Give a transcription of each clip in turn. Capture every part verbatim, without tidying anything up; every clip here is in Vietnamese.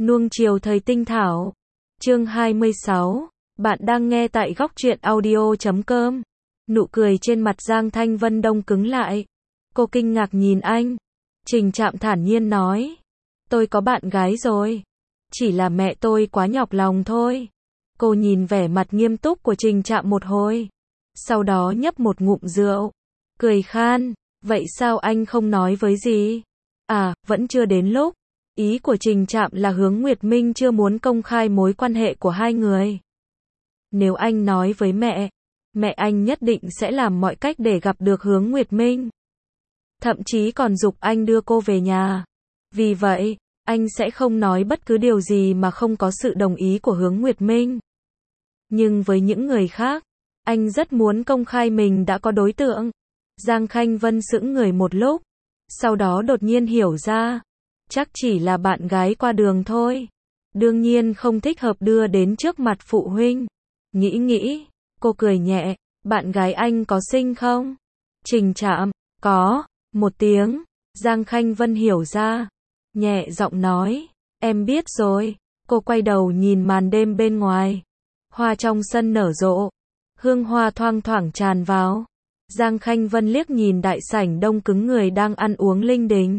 Nuông chiều thời tinh thảo. Chương hai mươi sáu. Bạn đang nghe tại góc truyện audio chấm com. Nụ cười trên mặt Giang Thanh Vân đông cứng lại. Cô kinh ngạc nhìn anh. Trình Trạm thản nhiên nói. Tôi có bạn gái rồi. Chỉ là mẹ tôi quá nhọc lòng thôi. Cô nhìn vẻ mặt nghiêm túc của Trình Trạm một hồi. Sau đó nhấp một ngụm rượu. Cười khan. Vậy sao anh không nói với gì? À, vẫn chưa đến lúc. Ý của Trình Trạm là Hướng Nguyệt Minh chưa muốn công khai mối quan hệ của hai người. Nếu anh nói với mẹ, mẹ anh nhất định sẽ làm mọi cách để gặp được Hướng Nguyệt Minh. Thậm chí còn giục anh đưa cô về nhà. Vì vậy, anh sẽ không nói bất cứ điều gì mà không có sự đồng ý của Hướng Nguyệt Minh. Nhưng với những người khác, anh rất muốn công khai mình đã có đối tượng. Giang Khanh Vân sững người một lúc, sau đó đột nhiên hiểu ra. Chắc chỉ là bạn gái qua đường thôi. Đương nhiên không thích hợp đưa đến trước mặt phụ huynh. Nghĩ nghĩ, cô cười nhẹ, bạn gái anh có xinh không? Trình Trạm, có, một tiếng. Giang Khanh Vân hiểu ra, nhẹ giọng nói, em biết rồi. Cô quay đầu nhìn màn đêm bên ngoài. Hoa trong sân nở rộ, hương hoa thoang thoảng tràn vào. Giang Khanh Vân liếc nhìn đại sảnh đông cứng người đang ăn uống linh đình.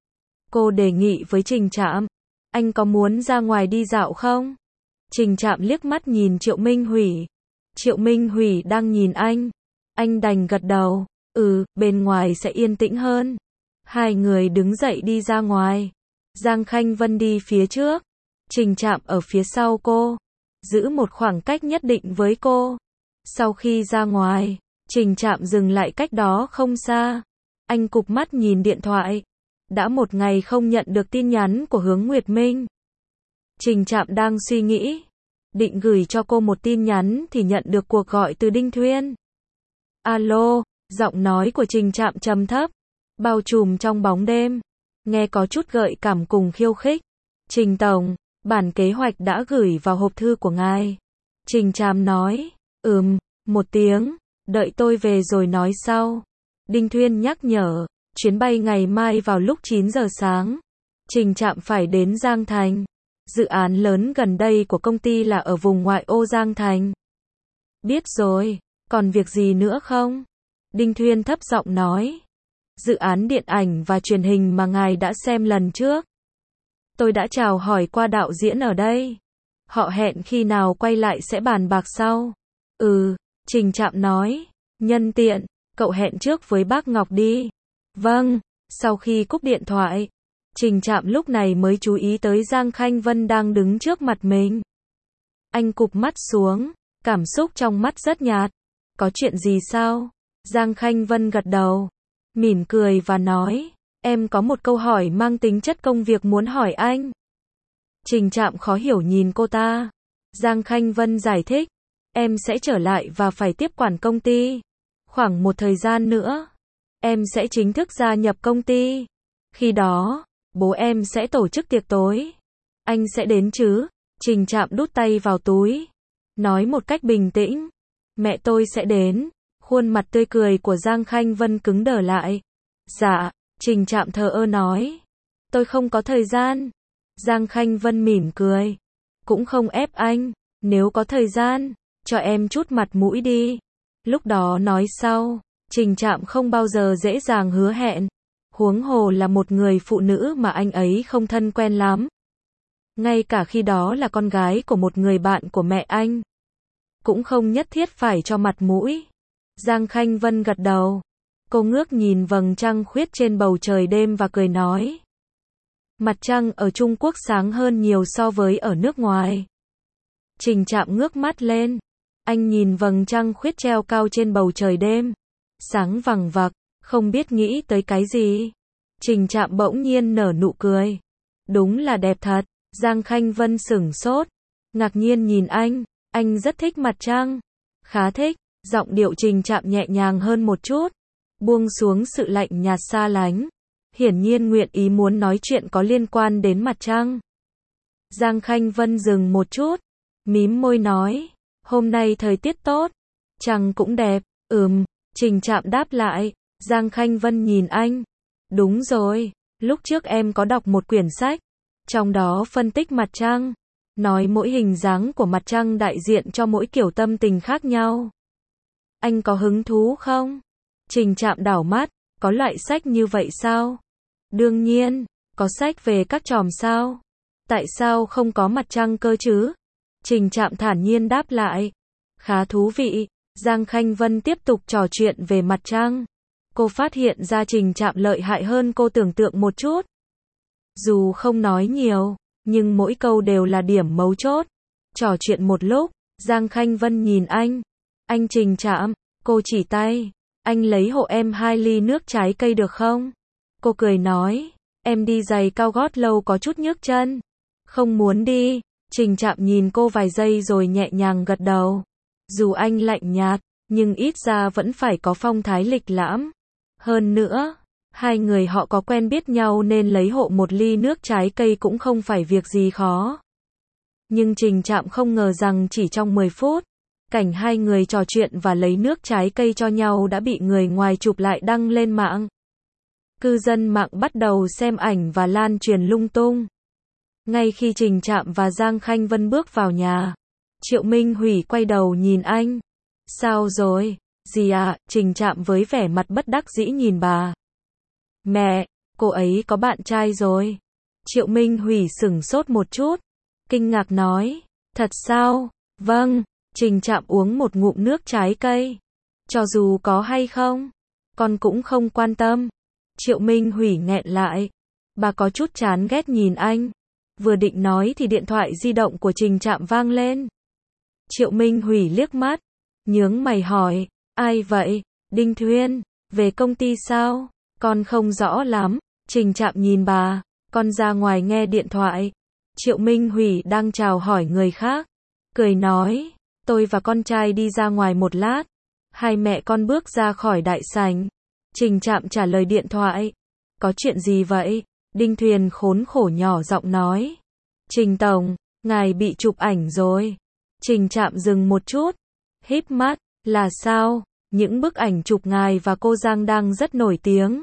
Cô đề nghị với Trình Trạm, anh có muốn ra ngoài đi dạo không? Trình Trạm liếc mắt nhìn Triệu Minh Hủy. Triệu Minh Hủy đang nhìn anh. Anh đành gật đầu, ừ, bên ngoài sẽ yên tĩnh hơn. Hai người đứng dậy đi ra ngoài. Giang Khanh Vân đi phía trước, Trình Trạm ở phía sau cô, giữ một khoảng cách nhất định với cô. Sau khi ra ngoài, Trình Trạm dừng lại cách đó không xa. Anh cụp mắt nhìn điện thoại. Đã một ngày không nhận được tin nhắn của Hướng Nguyệt Minh. Trình Trạm đang suy nghĩ, định gửi cho cô một tin nhắn thì nhận được cuộc gọi từ Đinh Thuyên. Alo, giọng nói của Trình Trạm trầm thấp, bao trùm trong bóng đêm, nghe có chút gợi cảm cùng khiêu khích. Trình Tổng, bản kế hoạch đã gửi vào hộp thư của ngài. Trình Trạm nói, ừm, một tiếng, đợi tôi về rồi nói sau. Đinh Thuyên nhắc nhở. Chuyến bay ngày mai vào lúc chín giờ sáng. Trình Trạm phải đến Giang Thành. Dự án lớn gần đây của công ty là ở vùng ngoại ô Giang Thành. Biết rồi, còn việc gì nữa không? Đinh Thuyên thấp giọng nói. Dự án điện ảnh và truyền hình mà ngài đã xem lần trước. Tôi đã chào hỏi qua đạo diễn ở đây. Họ hẹn khi nào quay lại sẽ bàn bạc sau. Ừ, Trình Trạm nói. Nhân tiện, cậu hẹn trước với bác Ngọc đi. Vâng, sau khi cúp điện thoại, Trình Trạm lúc này mới chú ý tới Giang Khanh Vân đang đứng trước mặt mình. Anh cụp mắt xuống, cảm xúc trong mắt rất nhạt. Có chuyện gì sao? Giang Khanh Vân gật đầu, mỉm cười và nói, em có một câu hỏi mang tính chất công việc muốn hỏi anh. Trình Trạm khó hiểu nhìn cô ta. Giang Khanh Vân giải thích, em sẽ trở lại và phải tiếp quản công ty. Khoảng một thời gian nữa, em sẽ chính thức gia nhập công ty. Khi đó, bố em sẽ tổ chức tiệc tối. Anh sẽ đến chứ? Trình Trạm đút tay vào túi, nói một cách bình tĩnh. Mẹ tôi sẽ đến. Khuôn mặt tươi cười của Giang Khanh Vân cứng đờ lại. Dạ, Trình Trạm thờ ơ nói. Tôi không có thời gian. Giang Khanh Vân mỉm cười. Cũng không ép anh. Nếu có thời gian, cho em chút mặt mũi đi. Lúc đó nói sau. Trình Trạm không bao giờ dễ dàng hứa hẹn. Huống hồ là một người phụ nữ mà anh ấy không thân quen lắm. Ngay cả khi đó là con gái của một người bạn của mẹ anh, cũng không nhất thiết phải cho mặt mũi. Giang Khanh Vân gật đầu. Cô ngước nhìn vầng trăng khuyết trên bầu trời đêm và cười nói. Mặt trăng ở Trung Quốc sáng hơn nhiều so với ở nước ngoài. Trình Trạm ngước mắt lên. Anh nhìn vầng trăng khuyết treo cao trên bầu trời đêm. Sáng vằng vặc, không biết nghĩ tới cái gì. Trình Trạm bỗng nhiên nở nụ cười. Đúng là đẹp thật. Giang Khanh Vân sửng sốt, ngạc nhiên nhìn anh. Anh rất thích mặt trăng. Khá thích. Giọng điệu Trình Trạm nhẹ nhàng hơn một chút, buông xuống sự lạnh nhạt xa lánh. Hiển nhiên nguyện ý muốn nói chuyện có liên quan đến mặt trăng. Giang Khanh Vân dừng một chút, mím môi nói. Hôm nay thời tiết tốt, trăng cũng đẹp. Ừm. Trình Trạm đáp lại. Giang Khanh Vân nhìn anh. Đúng rồi, lúc trước em có đọc một quyển sách, Trong đó phân tích mặt trăng, nói mỗi hình dáng của mặt trăng đại diện cho mỗi kiểu tâm tình khác nhau. Anh có hứng thú không? Trình Trạm đảo mắt, có loại sách như vậy sao? Đương nhiên, có sách về các chòm sao? Tại sao không có mặt trăng cơ chứ? Trình Trạm thản nhiên đáp lại. Khá thú vị, Giang Khanh Vân tiếp tục trò chuyện về mặt trăng. Cô phát hiện ra Trình Trạm lợi hại hơn cô tưởng tượng một chút. Dù không nói nhiều, nhưng mỗi câu đều là điểm mấu chốt. Trò chuyện một lúc, Giang Khanh Vân nhìn anh. Anh Trình Trạm, cô chỉ tay. Anh lấy hộ em hai ly nước trái cây được không? Cô cười nói, em đi giày cao gót lâu có chút nhức chân. Không muốn đi. Trình Trạm nhìn cô vài giây rồi nhẹ nhàng gật đầu. Dù anh lạnh nhạt, nhưng ít ra vẫn phải có phong thái lịch lãm. Hơn nữa, hai người họ có quen biết nhau nên lấy hộ một ly nước trái cây cũng không phải việc gì khó. Nhưng Trình Trạm không ngờ rằng chỉ trong mười phút, cảnh hai người trò chuyện và lấy nước trái cây cho nhau đã bị người ngoài chụp lại đăng lên mạng. Cư dân mạng bắt đầu xem ảnh và lan truyền lung tung. Ngay khi Trình Trạm và Giang Khanh Vân bước vào nhà, Triệu Minh Hủy quay đầu nhìn anh. Sao rồi? Gì à? Trình Trạm với vẻ mặt bất đắc dĩ nhìn bà. Mẹ, cô ấy có bạn trai rồi. Triệu Minh Hủy sửng sốt một chút, kinh ngạc nói, thật sao? Vâng. Trình Trạm uống một ngụm nước trái cây. Cho dù có hay không, con cũng không quan tâm. Triệu Minh Hủy nghẹn lại. Bà có chút chán ghét nhìn anh. Vừa định nói thì điện thoại di động của Trình Trạm vang lên. Triệu Minh Hủy liếc mắt, nhướng mày hỏi, ai vậy? Đinh Thuyên, về công ty sao? Con không rõ lắm. Trình Trạm nhìn bà, con ra ngoài nghe điện thoại. Triệu Minh Hủy đang chào hỏi người khác, cười nói, tôi và con trai đi ra ngoài một lát. Hai mẹ con bước ra khỏi đại sảnh. Trình Trạm trả lời điện thoại. Có chuyện gì vậy? Đinh Thuyền khốn khổ nhỏ giọng nói. Trình Tổng, ngài bị chụp ảnh rồi. Trình Trạm dừng một chút, híp mắt, là sao? Những bức ảnh chụp ngài và cô Giang đang rất nổi tiếng.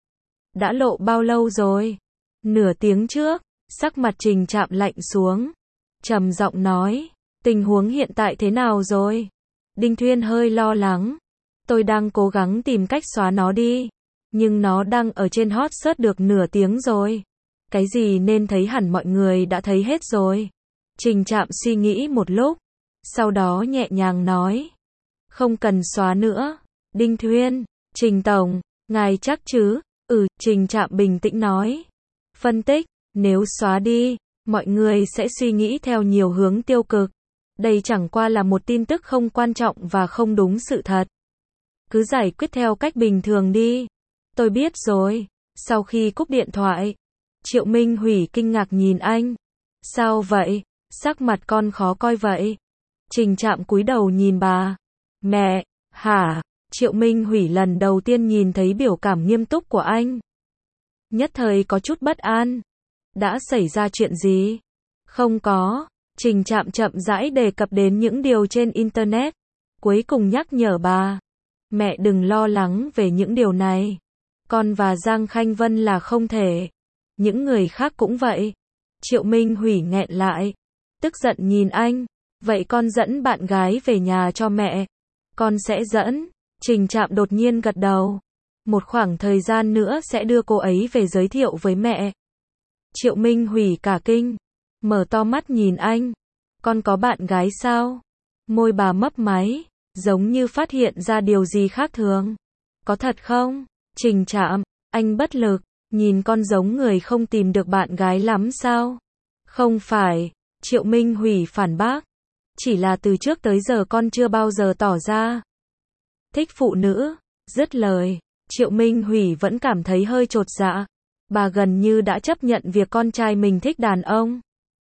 Đã lộ bao lâu rồi? Nửa tiếng trước. Sắc mặt Trình Trạm lạnh xuống, trầm giọng nói, tình huống hiện tại thế nào rồi? Đinh Thuyên hơi lo lắng. Tôi đang cố gắng tìm cách xóa nó đi, nhưng nó đang ở trên hot search được nửa tiếng rồi. Cái gì nên thấy hẳn mọi người đã thấy hết rồi. Trình Trạm suy nghĩ một lúc, sau đó nhẹ nhàng nói, không cần xóa nữa. Đinh Thuyên, Trình Tổng, ngài chắc chứ? Ừ, Trình Trạm bình tĩnh nói. Phân tích, nếu xóa đi, mọi người sẽ suy nghĩ theo nhiều hướng tiêu cực. Đây chẳng qua là một tin tức không quan trọng và không đúng sự thật. Cứ giải quyết theo cách bình thường đi. Tôi biết rồi. Sau khi cúp điện thoại, Triệu Minh Hủy kinh ngạc nhìn anh. Sao vậy? Sắc mặt con khó coi vậy. Trình Trạm cúi đầu nhìn bà. Mẹ, hả? Triệu Minh Hủy lần đầu tiên nhìn thấy biểu cảm nghiêm túc của anh. Nhất thời có chút bất an. Đã xảy ra chuyện gì? Không có. Trình Trạm chậm rãi đề cập đến những điều trên Internet. Cuối cùng nhắc nhở bà. Mẹ đừng lo lắng về những điều này. Con và Giang Khanh Vân là không thể. Những người khác cũng vậy. Triệu Minh Hủy nghẹn lại. Tức giận nhìn anh. Vậy con dẫn bạn gái về nhà cho mẹ. Con sẽ dẫn. Trình Trạm đột nhiên gật đầu. Một khoảng thời gian nữa sẽ đưa cô ấy về giới thiệu với mẹ. Triệu Minh Hủy cả kinh. Mở to mắt nhìn anh. Con có bạn gái sao? Môi bà mấp máy, giống như phát hiện ra điều gì khác thường. Có thật không? Trình Trạm, anh bất lực, nhìn con giống người không tìm được bạn gái lắm sao? Không phải, Triệu Minh Hủy phản bác. Chỉ là từ trước tới giờ con chưa bao giờ tỏ ra thích phụ nữ. Dứt lời, Triệu Minh Hủy vẫn cảm thấy hơi chột dạ. Bà gần như đã chấp nhận việc con trai mình thích đàn ông.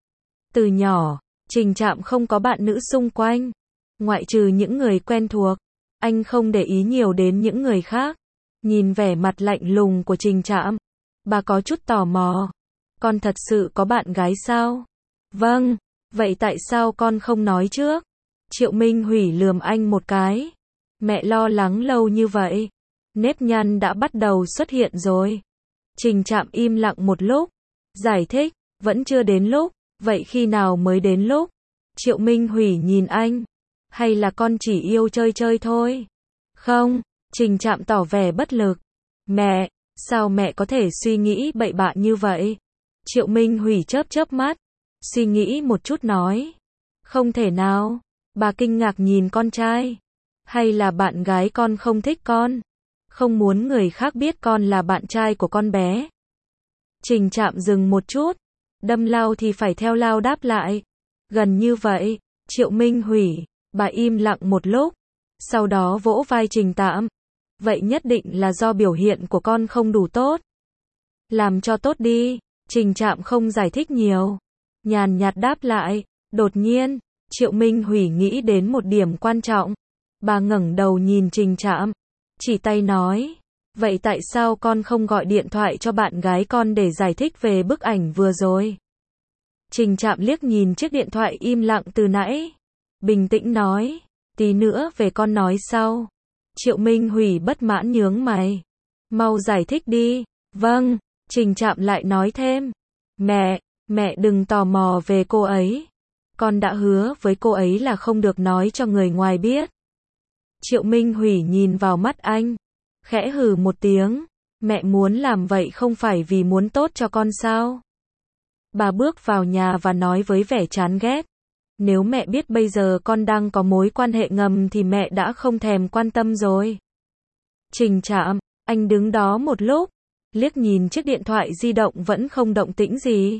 Từ nhỏ, Trình Trạm không có bạn nữ xung quanh. Ngoại trừ những người quen thuộc, anh không để ý nhiều đến những người khác. Nhìn vẻ mặt lạnh lùng của Trình Trạm, bà có chút tò mò. Con thật sự có bạn gái sao? Vâng, vậy tại sao con không nói trước? Triệu Minh Hủy lườm anh một cái. Mẹ lo lắng lâu như vậy, nếp nhăn đã bắt đầu xuất hiện rồi. Trình Trạm im lặng một lúc, giải thích, Vẫn chưa đến lúc, vậy khi nào mới đến lúc? Triệu Minh Hủy nhìn anh. Hay là con chỉ yêu chơi chơi thôi? Không, Trình Trạm tỏ vẻ bất lực. Mẹ, sao mẹ có thể suy nghĩ bậy bạ như vậy? Triệu Minh Hủy chớp chớp mắt, suy nghĩ một chút nói. Không thể nào. Bà kinh ngạc nhìn con trai. Hay là bạn gái con không thích con? Không muốn người khác biết con là bạn trai của con bé. Trình Trạm dừng một chút. Đâm lao thì phải theo lao đáp lại. Gần như vậy. Triệu Minh Hủy. Bà im lặng một lúc. Sau đó vỗ vai Trình Trạm. Vậy nhất định là do biểu hiện của con không đủ tốt. Làm cho tốt đi. Trình Trạm không giải thích nhiều. Nhàn nhạt đáp lại. Đột nhiên, Triệu Minh Hủy nghĩ đến một điểm quan trọng. Bà ngẩng đầu nhìn Trình Trạm. Chỉ tay nói. Vậy tại sao con không gọi điện thoại cho bạn gái con để giải thích về bức ảnh vừa rồi? Trình Trạm liếc nhìn chiếc điện thoại im lặng từ nãy. Bình tĩnh nói. Tí nữa về con nói sau. Triệu Minh Hủy bất mãn nhướng mày. Mau giải thích đi. Vâng. Trình Trạm lại nói thêm. Mẹ, mẹ đừng tò mò về cô ấy. Con đã hứa với cô ấy là không được nói cho người ngoài biết. Triệu Minh Hủy nhìn vào mắt anh. Khẽ hừ một tiếng. Mẹ muốn làm vậy không phải vì muốn tốt cho con sao? Bà bước vào nhà và nói với vẻ chán ghét. Nếu mẹ biết bây giờ con đang có mối quan hệ ngầm thì mẹ đã không thèm quan tâm rồi. Trình Trạm, anh đứng đó một lúc. Liếc nhìn chiếc điện thoại di động vẫn không động tĩnh gì.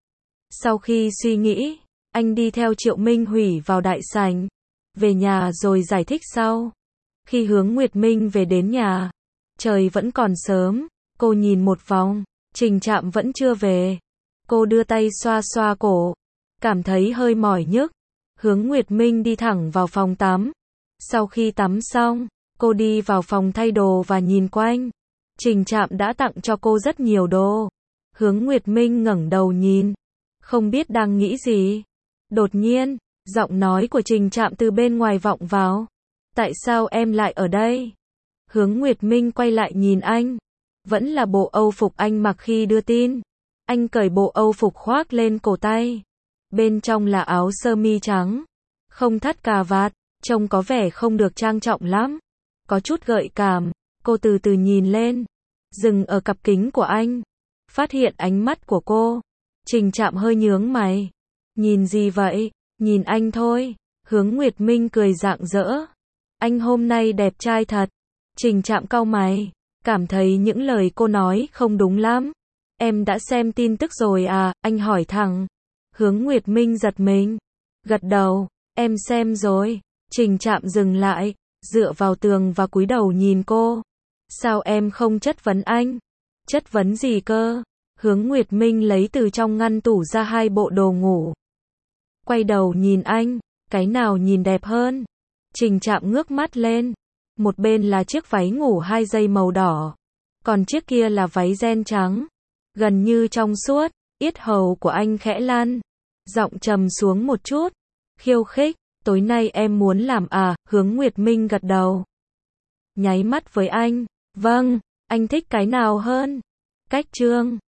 Sau khi suy nghĩ, anh đi theo Triệu Minh Hủy vào đại sảnh. Về nhà rồi giải thích sau. Khi Hướng Nguyệt Minh về đến nhà, trời vẫn còn sớm, cô nhìn một vòng, Trình Trạm vẫn chưa về. Cô đưa tay xoa xoa cổ, cảm thấy hơi mỏi nhức. Hướng Nguyệt Minh đi thẳng vào phòng tắm. Sau khi tắm xong, cô đi vào phòng thay đồ và nhìn quanh. Trình Trạm đã tặng cho cô rất nhiều đồ. Hướng Nguyệt Minh ngẩng đầu nhìn, không biết đang nghĩ gì. Đột nhiên, giọng nói của Trình Trạm từ bên ngoài vọng vào. Tại sao em lại ở đây? Hướng Nguyệt Minh quay lại nhìn anh. Vẫn là bộ âu phục anh mặc khi đưa tin. Anh cởi bộ âu phục khoác lên cổ tay. Bên trong là áo sơ mi trắng. Không thắt cà vạt, trông có vẻ không được trang trọng lắm. Có chút gợi cảm. Cô từ từ nhìn lên. Dừng ở cặp kính của anh. Phát hiện ánh mắt của cô. Trình Trạm hơi nhướng mày. Nhìn gì vậy? Nhìn anh thôi. Hướng Nguyệt Minh cười rạng rỡ. Anh hôm nay đẹp trai thật. Trình Trạm cau mày. Cảm thấy những lời cô nói không đúng lắm. Em đã xem tin tức rồi à? Anh hỏi thẳng. Hướng Nguyệt Minh giật mình. Gật đầu. Em xem rồi. Trình Trạm dừng lại. Dựa vào tường và cúi đầu nhìn cô. Sao em không chất vấn anh? Chất vấn gì cơ? Hướng Nguyệt Minh lấy từ trong ngăn tủ ra hai bộ đồ ngủ. Quay đầu nhìn anh. Cái nào nhìn đẹp hơn? Trình Trạm ngước mắt lên. Một bên là chiếc váy ngủ hai dây màu đỏ. Còn chiếc kia là váy ren trắng. Gần như trong suốt. Yết hầu của anh khẽ lăn. Giọng trầm xuống một chút. Khiêu khích. Tối nay em muốn làm à? Hướng Nguyệt Minh gật đầu. Nháy mắt với anh. Vâng, anh thích cái nào hơn? Cách trương.